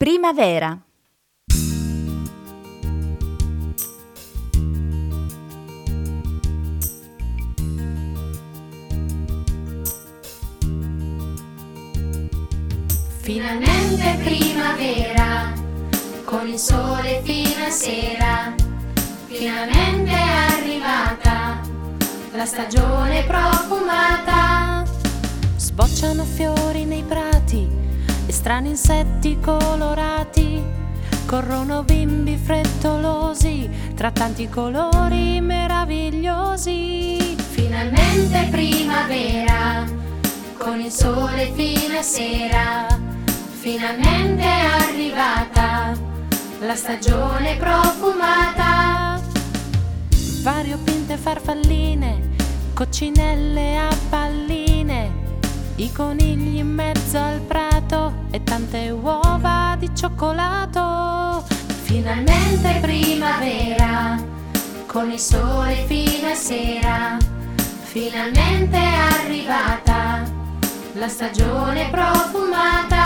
Primavera. Finalmente primavera, con il sole fino a sera. Finalmente è arrivata la stagione profumata. Sbocciano fiori nei prati e strani insetti colorati. Corrono bimbi frettolosi tra tanti colori meravigliosi. Finalmente primavera, con il sole fino a sera. Finalmente è arrivata la stagione profumata. Variopinte farfalline, coccinelle a palline, i conigli in mezzo al prato e tante uova di cioccolato. Finalmente primavera, con il sole fino a sera. Finalmente è arrivata la stagione profumata.